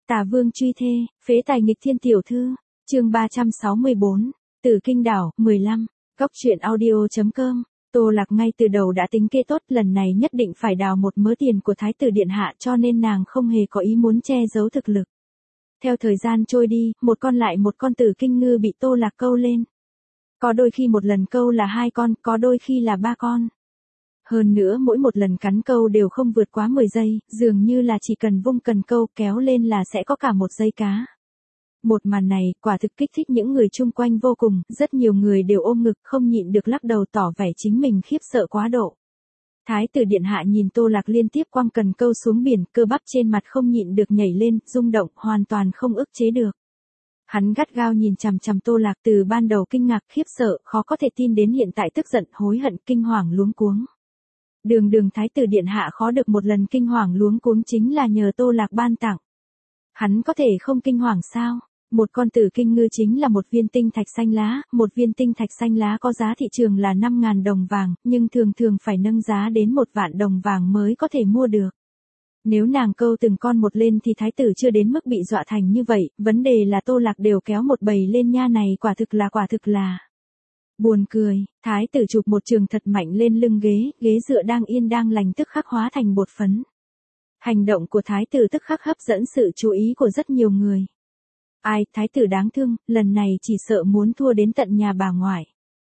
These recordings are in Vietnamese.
Tả Vương truy thê, phế tài nghịch thiên tiểu thư, chương 364, Tử Kinh Đảo, 15, Góc truyện audio.com. Tô Lạc ngay từ đầu đã tính kế tốt, lần này nhất định phải đào một mớ tiền của Thái tử điện hạ, cho nên nàng không hề có ý muốn che giấu thực lực. Theo thời gian trôi đi, một con lại một con Tử Kinh ngư bị Tô Lạc câu lên. Có đôi khi một lần câu là 2 con, có đôi khi là 3 con. Hơn nữa mỗi một lần cắn câu đều không vượt quá 10 giây, dường như là chỉ cần vung cần câu kéo lên là sẽ có cả một dây cá. Một màn này quả thực kích thích những người chung quanh vô cùng, rất nhiều người đều ôm ngực không nhịn được lắc đầu tỏ vẻ chính mình khiếp sợ quá độ. Thái tử điện hạ nhìn Tô Lạc liên tiếp quăng cần câu xuống biển, cơ bắp trên mặt không nhịn được nhảy lên, rung động, hoàn toàn không ức chế được. Hắn gắt gao nhìn chằm chằm Tô Lạc, từ ban đầu kinh ngạc khiếp sợ, khó có thể tin đến hiện tại tức giận, hối hận, kinh hoàng luống cuống. Đường Thái tử điện hạ khó được một lần kinh hoàng luống cuống chính là nhờ Tô Lạc ban tặng. Hắn có thể không kinh hoàng sao? Một con Tử Kinh ngư chính là một viên tinh thạch xanh lá, một viên tinh thạch xanh lá có giá thị trường là 5.000 đồng vàng, nhưng thường phải nâng giá đến 1 vạn đồng vàng mới có thể mua được. Nếu nàng câu từng con một lên thì thái tử chưa đến mức bị dọa thành như vậy, vấn đề là Tô Lạc đều kéo một bầy lên nha, này quả thực là. Buồn cười, thái tử chụp một trường thật mạnh lên lưng ghế dựa đang yên đang lành tức khắc hóa thành bột phấn. Hành động của thái tử tức khắc hấp dẫn sự chú ý của rất nhiều người. Ai, thái tử đáng thương, lần này chỉ sợ muốn thua đến tận nhà bà ngoại.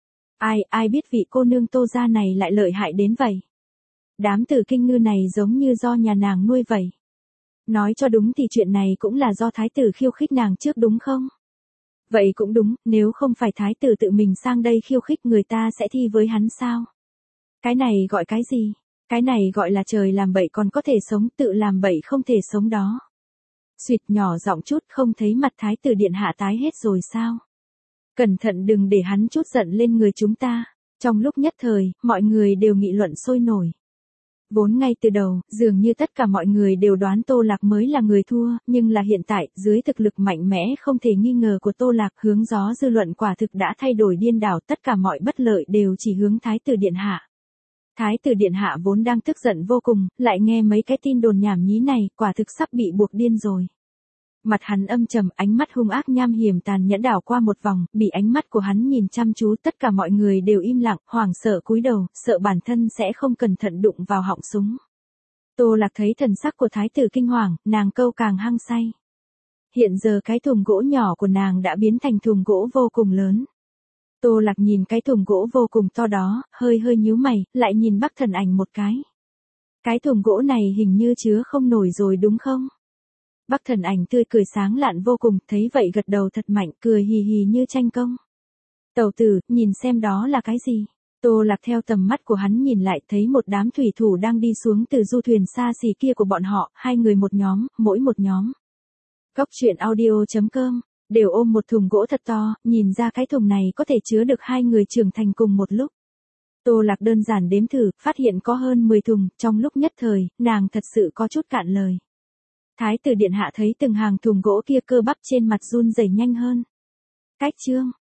Ai biết vị cô nương Tô gia này lại lợi hại đến vậy. Đám Tử Kinh ngư này giống như do nhà nàng nuôi vậy. Nói cho đúng thì chuyện này cũng là do thái tử khiêu khích nàng trước đúng không? Vậy cũng đúng, nếu không phải thái tử tự mình sang đây khiêu khích người ta sẽ thi với hắn sao? Cái này gọi cái gì? Cái này gọi là trời làm bậy còn có thể sống, tự làm bậy không thể sống đó. Xuyệt nhỏ giọng chút, không thấy mặt thái tử điện hạ tái hết rồi sao? Cẩn thận đừng để hắn chút giận lên người chúng ta. Trong lúc nhất thời, mọi người đều nghị luận sôi nổi. Vốn ngay từ đầu, dường như tất cả mọi người đều đoán Tô Lạc mới là người thua, nhưng là hiện tại, dưới thực lực mạnh mẽ không thể nghi ngờ của Tô Lạc, hướng gió dư luận quả thực đã thay đổi điên đảo, tất cả mọi bất lợi đều chỉ hướng thái tử điện hạ. Thái tử điện hạ vốn đang tức giận vô cùng, lại nghe mấy cái tin đồn nhảm nhí này, quả thực sắp bị buộc điên rồi. Mặt hắn âm trầm, ánh mắt hung ác nham hiểm tàn nhẫn đảo qua một vòng, bị ánh mắt của hắn nhìn chăm chú, tất cả mọi người đều im lặng, hoảng sợ cúi đầu, sợ bản thân sẽ không cẩn thận đụng vào họng súng. Tô Lạc thấy thần sắc của thái tử kinh hoàng, nàng câu càng hăng say. Hiện giờ cái thùng gỗ nhỏ của nàng đã biến thành thùng gỗ vô cùng lớn. Tô Lạc nhìn cái thùng gỗ vô cùng to đó, hơi nhíu mày, lại nhìn Bắc Thần Ảnh một cái. Cái thùng gỗ này hình như chứa không nổi rồi đúng không? Bắc Thần Ảnh tươi cười sáng lạn vô cùng, thấy vậy gật đầu thật mạnh, cười hì hì như tranh công. Tẩu tử, nhìn xem đó là cái gì? Tô Lạc theo tầm mắt của hắn nhìn lại, thấy một đám thủy thủ đang đi xuống từ du thuyền xa xỉ kia của bọn họ, 2 người một nhóm, mỗi một nhóm. Góc truyện audio.com, đều ôm một thùng gỗ thật to, nhìn ra cái thùng này có thể chứa được 2 người trưởng thành cùng một lúc. Tô Lạc đơn giản đếm thử, phát hiện có hơn 10 thùng, trong lúc nhất thời, nàng thật sự có chút cạn lời. Thái tử điện hạ thấy từng hàng thùng gỗ kia cơ bắp trên mặt run rẩy nhanh hơn. Cách chương,